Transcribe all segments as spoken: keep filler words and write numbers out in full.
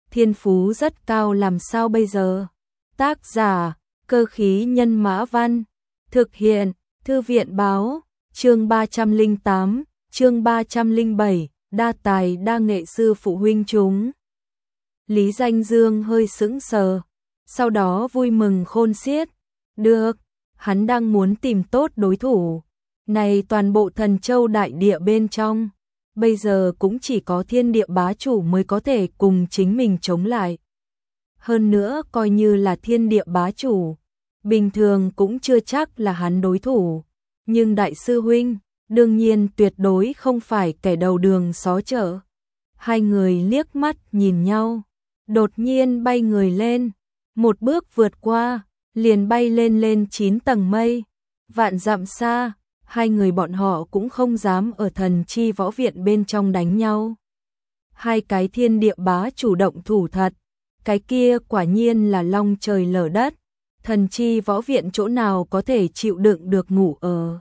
thiên phú rất cao làm sao bây giờ? Tác giả, Cơ khí nhân mã văn, thực hiện, Thư viện báo, chương ba trăm lẻ tám, chương ba trăm lẻ bảy, đa tài đa nghệ sư phụ huynh chúng. Lý Danh Dương hơi sững sờ, sau đó vui mừng khôn xiết, được, hắn đang muốn tìm tốt đối thủ. Này toàn bộ Thần Châu đại địa bên trong, bây giờ cũng chỉ có thiên địa bá chủ mới có thể cùng chính mình chống lại. Hơn nữa coi như là thiên địa bá chủ, bình thường cũng chưa chắc là hắn đối thủ. Nhưng đại sư huynh, đương nhiên tuyệt đối không phải kẻ đầu đường xó chợ. Hai người liếc mắt nhìn nhau, đột nhiên bay người lên, một bước vượt qua, liền bay lên lên chín tầng mây, vạn dặm xa. Hai người bọn họ cũng không dám ở Thần Chi Võ Viện bên trong đánh nhau. Hai cái thiên địa bá chủ động thủ thật, cái kia quả nhiên là long trời lở đất. Thần Chi Võ Viện chỗ nào có thể chịu đựng được ngủ ở.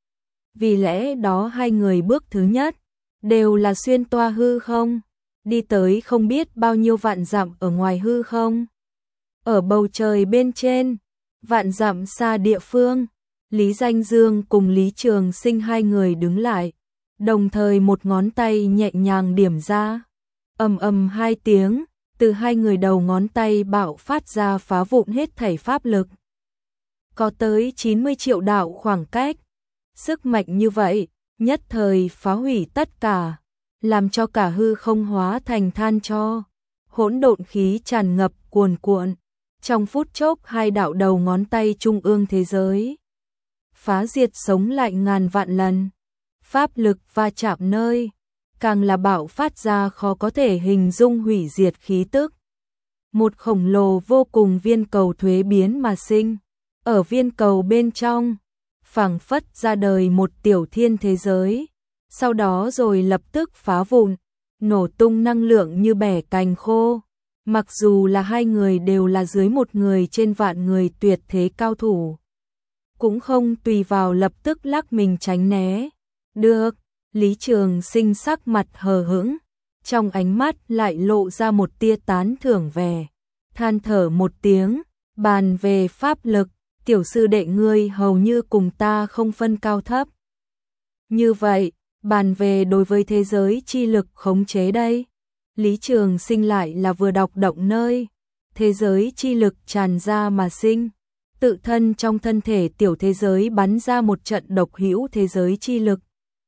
Vì lẽ đó hai người bước thứ nhất, đều là xuyên toa hư không, đi tới không biết bao nhiêu vạn dặm ở ngoài hư không. Ở bầu trời bên trên, vạn dặm xa địa phương, Lý Danh Dương cùng Lý Trường Sinh hai người đứng lại, đồng thời một ngón tay nhẹ nhàng điểm ra. Ầm ầm hai tiếng, từ hai người đầu ngón tay bạo phát ra phá vụn hết thảy pháp lực. Có tới chín mươi triệu đạo khoảng cách, sức mạnh như vậy, nhất thời phá hủy tất cả, làm cho cả hư không hóa thành than tro, hỗn độn khí tràn ngập cuồn cuộn. Trong phút chốc hai đạo đầu ngón tay trung ương thế giới phá diệt sống lại ngàn vạn lần, pháp lực va chạm nơi, càng là bạo phát ra khó có thể hình dung hủy diệt khí tức. Một khổng lồ vô cùng viên cầu thuế biến mà sinh, ở viên cầu bên trong, phảng phất ra đời một tiểu thiên thế giới, sau đó rồi lập tức phá vụn, nổ tung năng lượng như bẻ cành khô. Mặc dù là hai người đều là dưới một người trên vạn người tuyệt thế cao thủ, cũng không tùy vào lập tức lắc mình tránh né. Được, Lý Trường Sinh sắc mặt hờ hững, trong ánh mắt lại lộ ra một tia tán thưởng vẻ, than thở một tiếng, bàn về pháp lực, tiểu sư đệ ngươi hầu như cùng ta không phân cao thấp. Như vậy, bàn về đối với thế giới chi lực khống chế đây. Lý Trường Sinh lại là vừa đọc động nơi, thế giới chi lực tràn ra mà sinh, tự thân trong thân thể tiểu thế giới bắn ra một trận độc hữu thế giới chi lực,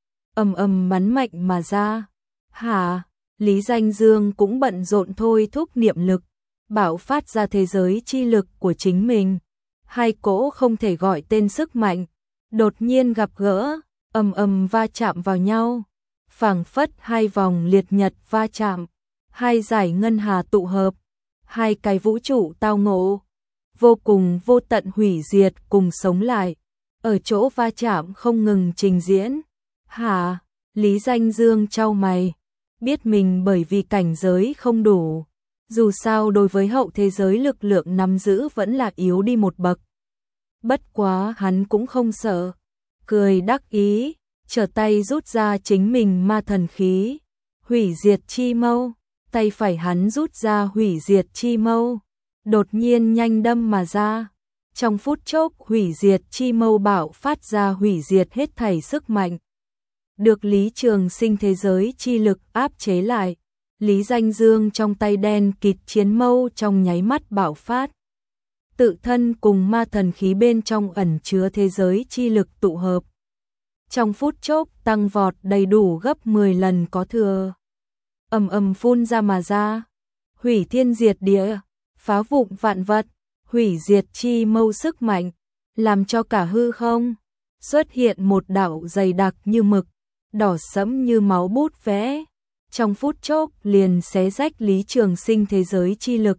ầm ầm bắn mạnh mà ra. Hả? Lý Danh Dương cũng bận rộn thôi thúc niệm lực, bảo phát ra thế giới chi lực của chính mình. Hai cỗ không thể gọi tên sức mạnh, đột nhiên gặp gỡ, ầm ầm va chạm vào nhau, phảng phất hai vòng liệt nhật va chạm, hai giải ngân hà tụ hợp, hai cái vũ trụ tao ngộ, vô cùng vô tận hủy diệt cùng sống lại, ở chỗ va chạm không ngừng trình diễn. Hả? Lý Danh Dương chau mày, biết mình bởi vì cảnh giới không đủ, dù sao đối với hậu thế giới lực lượng nắm giữ vẫn là yếu đi một bậc. Bất quá hắn cũng không sợ, cười đắc ý, trở tay rút ra chính mình ma thần khí, hủy diệt chi mâu, tay phải hắn rút ra hủy diệt chi mâu, đột nhiên nhanh đâm mà ra. Trong phút chốc hủy diệt chi mâu bạo phát ra hủy diệt hết thảy sức mạnh. Được Lý Trường Sinh thế giới chi lực áp chế lại, Lý Danh Dương trong tay đen kịt chiến mâu trong nháy mắt bạo phát. Tự thân cùng ma thần khí bên trong ẩn chứa thế giới chi lực tụ hợp. Trong phút chốc tăng vọt đầy đủ gấp mười lần có thừa. Ầm ầm phun ra mà ra, hủy thiên diệt địa, phá vụn vạn vật, hủy diệt chi mâu sức mạnh, làm cho cả hư không xuất hiện một đạo dày đặc như mực, đỏ sẫm như máu bút vẽ, trong phút chốc liền xé rách Lý Trường Sinh thế giới chi lực.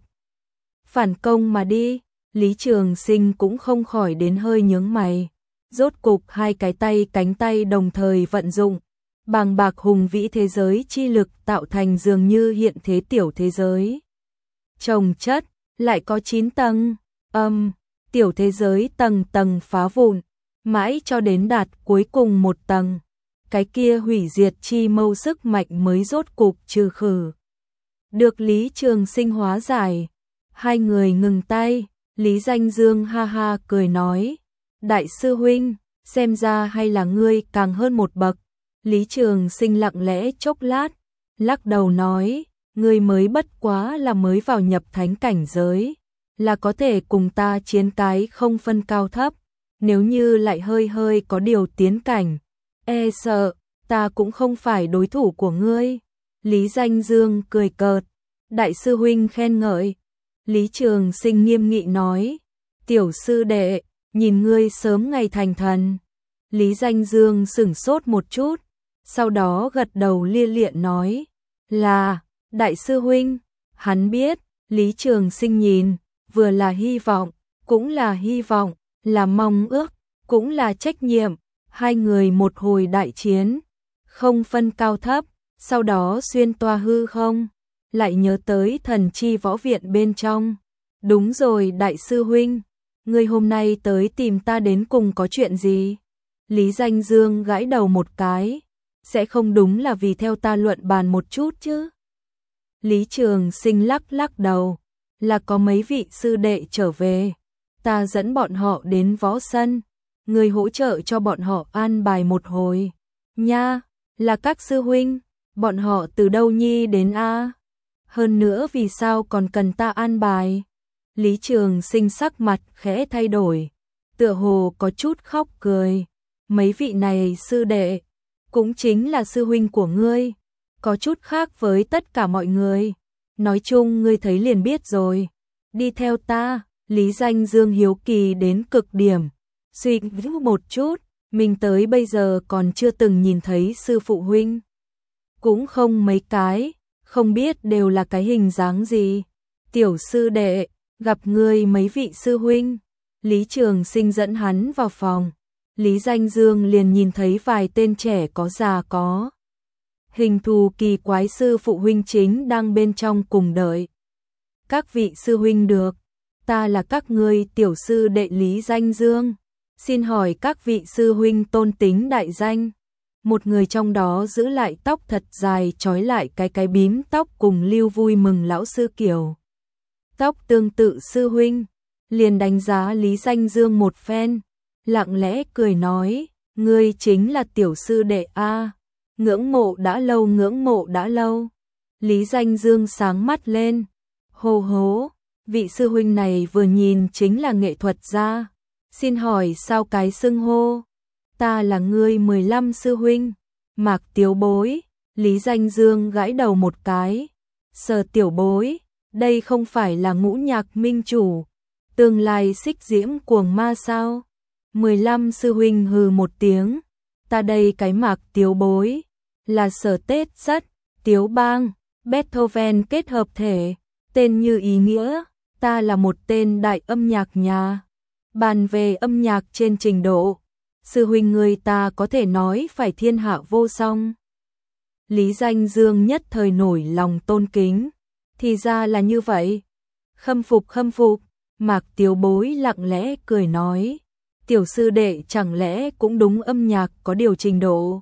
Phản công mà đi, Lý Trường Sinh cũng không khỏi đến hơi nhướng mày, rốt cục hai cái tay cánh tay đồng thời vận dụng, bàng bạc hùng vĩ thế giới chi lực tạo thành dường như hiện thế tiểu thế giới. Chồng chất, lại có chín tầng, âm, tiểu thế giới tầng tầng phá vụn, mãi cho đến đạt cuối cùng một tầng, cái kia hủy diệt chi mâu sức mạnh mới rốt cục trừ khử. Được Lý Trường Sinh hóa giải. Hai người ngừng tay, Lý Danh Dương ha ha cười nói. Đại sư huynh, xem ra hay là ngươi càng hơn một bậc. Lý Trường Sinh lặng lẽ chốc lát, lắc đầu nói, ngươi mới bất quá là mới vào nhập thánh cảnh giới, là có thể cùng ta chiến cái không phân cao thấp, nếu như lại hơi hơi có điều tiến cảnh, e sợ, ta cũng không phải đối thủ của ngươi. Lý Danh Dương cười cợt, đại sư huynh khen ngợi. Lý Trường Sinh nghiêm nghị nói, tiểu sư đệ, nhìn ngươi sớm ngày thành thần. Lý Danh Dương sửng sốt một chút, sau đó gật đầu lia lịa nói, là, đại sư huynh. Hắn biết, Lý Trường Sinh nhìn, vừa là hy vọng, cũng là hy vọng, là mong ước, cũng là trách nhiệm. Hai người một hồi đại chiến, không phân cao thấp, sau đó xuyên toa hư không, lại nhớ tới thần chi võ viện bên trong. Đúng rồi đại sư huynh, ngươi hôm nay tới tìm ta đến cùng có chuyện gì? Lý Danh Dương gãi đầu một cái, sẽ không đúng là vì theo ta luận bàn một chút chứ? Lý Trường Sinh lắc lắc đầu, là có mấy vị sư đệ trở về, ta dẫn bọn họ đến võ sân, ngươi hỗ trợ cho bọn họ an bài một hồi. Nha, là các sư huynh, bọn họ từ đâu nhi đến a? Hơn nữa vì sao còn cần ta an bài? Lý Trường Sinh sắc mặt khẽ thay đổi, tựa hồ có chút khóc cười. Mấy vị này sư đệ, cũng chính là sư huynh của ngươi, có chút khác với tất cả mọi người. Nói chung ngươi thấy liền biết rồi. Đi theo ta. Lý Danh Dương hiếu kỳ đến cực điểm, suy nghĩ một chút, mình tới bây giờ còn chưa từng nhìn thấy sư phụ huynh. Cũng không mấy cái, không biết đều là cái hình dáng gì. Tiểu sư đệ, gặp ngươi mấy vị sư huynh. Lý Trường Sinh dẫn hắn vào phòng. Lý Danh Dương liền nhìn thấy vài tên trẻ có già có hình thù kỳ quái sư phụ huynh chính đang bên trong cùng đợi. Các vị sư huynh được, ta là các ngươi tiểu sư đệ Lý Danh Dương. Xin hỏi các vị sư huynh tôn tính đại danh. Một người trong đó giữ lại tóc thật dài trói lại cái cái bím tóc cùng Lưu Vui Mừng lão sư kiểu tóc tương tự sư huynh, liền đánh giá Lý Danh Dương một phen, lặng lẽ cười nói, ngươi chính là tiểu sư đệ a, ngưỡng mộ đã lâu ngưỡng mộ đã lâu. Lý Danh Dương sáng mắt lên, hô hố, vị sư huynh này vừa nhìn chính là nghệ thuật gia, xin hỏi sao cái xưng hô? Ta là ngươi mười lăm sư huynh, Mạc Tiểu Bối. Lý Danh Dương gãi đầu một cái, Sở tiểu bối, đây không phải là Ngũ Nhạc minh chủ, tương lai xích diễm cuồng ma sao? mười lăm sư huynh hừ một tiếng, ta đây cái Mạc Tiểu Bối, là Sở Tết Sắt, Tiếu Bang, Beethoven kết hợp thể, tên như ý nghĩa, ta là một tên đại âm nhạc nhà. Bàn về âm nhạc trên trình độ, sư huynh người ta có thể nói phải thiên hạ vô song. Lý Danh Dương nhất thời nổi lòng tôn kính, thì ra là như vậy. Khâm phục khâm phục, Mạc Tiểu Bối lặng lẽ cười nói, tiểu sư đệ chẳng lẽ cũng đúng âm nhạc có điều trình độ.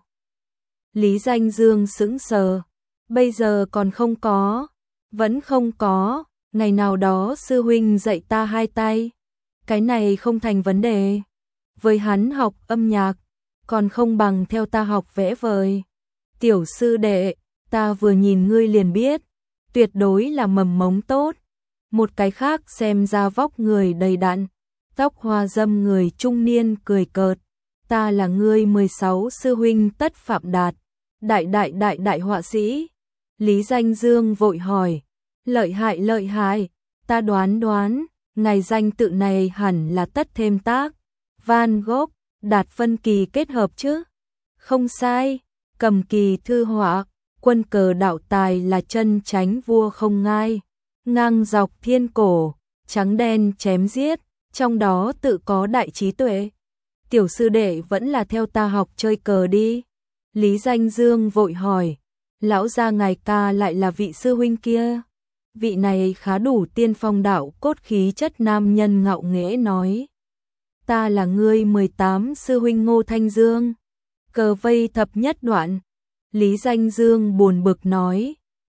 Lý Danh Dương sững sờ, bây giờ còn không có, vẫn không có, ngày nào đó sư huynh dạy ta hai tay, cái này không thành vấn đề. Với hắn học âm nhạc, còn không bằng theo ta học vẽ vời. Tiểu sư đệ, ta vừa nhìn ngươi liền biết, tuyệt đối là mầm mống tốt. Một cái khác xem ra vóc người đầy đặn, tóc hoa dâm người trung niên cười cợt, ta là ngươi mười sáu sư huynh Tất Phạm Đạt, đại đại đại đại họa sĩ. Lý Danh Dương vội hỏi, lợi hại lợi hại, ta đoán đoán, ngày danh tự này hẳn là Tất thêm tác, Van Gogh, Đạt phân kỳ kết hợp chứ? Không sai, cầm kỳ thư họa, quân cờ đạo tài là chân chánh vua không ngai, ngang dọc thiên cổ, trắng đen chém giết, trong đó tự có đại trí tuệ. Tiểu sư đệ vẫn là theo ta học chơi cờ đi. Lý Danh Dương vội hỏi, lão gia ngài ca lại là vị sư huynh kia. Vị này khá đủ tiên phong đạo cốt khí chất nam nhân ngạo nghễ nói, ta là ngươi mười tám sư huynh Ngô Thanh Dương. Cờ vây thập nhất đoạn. Lý Danh Dương buồn bực nói,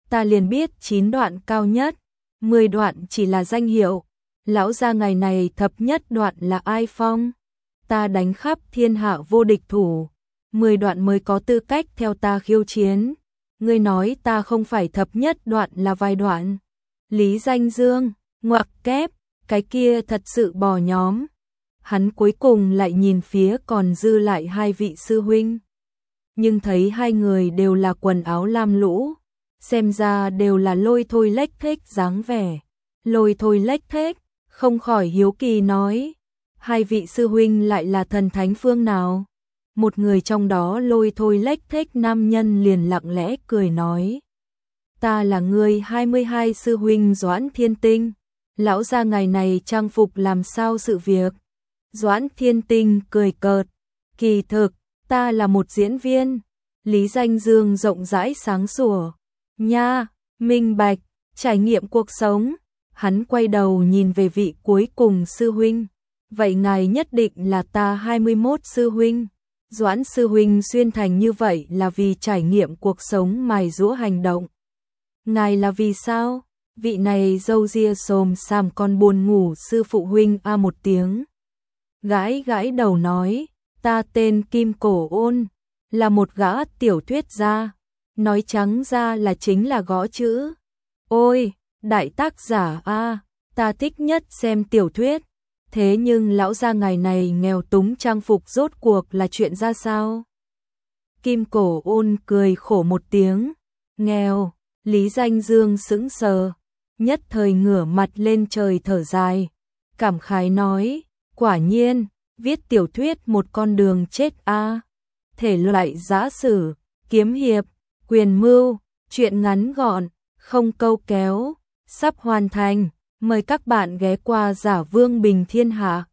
ta liền biết chín đoạn cao nhất, mười đoạn chỉ là danh hiệu. Lão gia ngày này thập nhất đoạn là ai phong? Ta đánh khắp thiên hạ vô địch thủ, mười đoạn mới có tư cách theo ta khiêu chiến. Ngươi nói ta không phải thập nhất đoạn là vài đoạn? Lý Danh Dương, ngoặc kép, cái kia thật sự bỏ nhóm. Hắn cuối cùng lại nhìn phía còn dư lại hai vị sư huynh. Nhưng thấy hai người đều là quần áo lam lũ, xem ra đều là lôi thôi lếch thếch dáng vẻ. Lôi thôi lếch thếch, không khỏi hiếu kỳ nói, hai vị sư huynh lại là thần thánh phương nào? Một người trong đó lôi thôi lếch thếch nam nhân liền lặng lẽ cười nói, ta là người hai mươi hai sư huynh Doãn Thiên Tinh. Lão gia ngày này trang phục làm sao sự việc? Doãn Thiên Tinh cười cợt, kỳ thực, ta là một diễn viên. Lý Danh Dương rộng rãi sáng sủa, nha, minh bạch, trải nghiệm cuộc sống. Hắn quay đầu nhìn về vị cuối cùng sư huynh, vậy ngài nhất định là ta hai mươi mốt sư huynh. Doãn sư huynh xuyên thành như vậy là vì trải nghiệm cuộc sống mài giũa hành động. Ngài là vì sao? Vị này râu ria xồm xàm còn buồn ngủ sư phụ huynh a một tiếng. Gãi gãi đầu nói, ta tên Kim Cổ Ôn, là một gã tiểu thuyết gia, nói trắng ra là chính là gõ chữ. Ôi, đại tác giả a, ta thích nhất xem tiểu thuyết, thế nhưng lão gia ngày này nghèo túng trang phục rốt cuộc là chuyện ra sao? Kim Cổ Ôn cười khổ một tiếng, nghèo. Lý Danh Dương sững sờ, nhất thời ngửa mặt lên trời thở dài, cảm khái nói, quả nhiên, viết tiểu thuyết một con đường chết a. Thể loại giã sử, kiếm hiệp, quyền mưu, truyện ngắn gọn, không câu kéo, sắp hoàn thành, mời các bạn ghé qua Giả Vương Bình Thiên Hạ.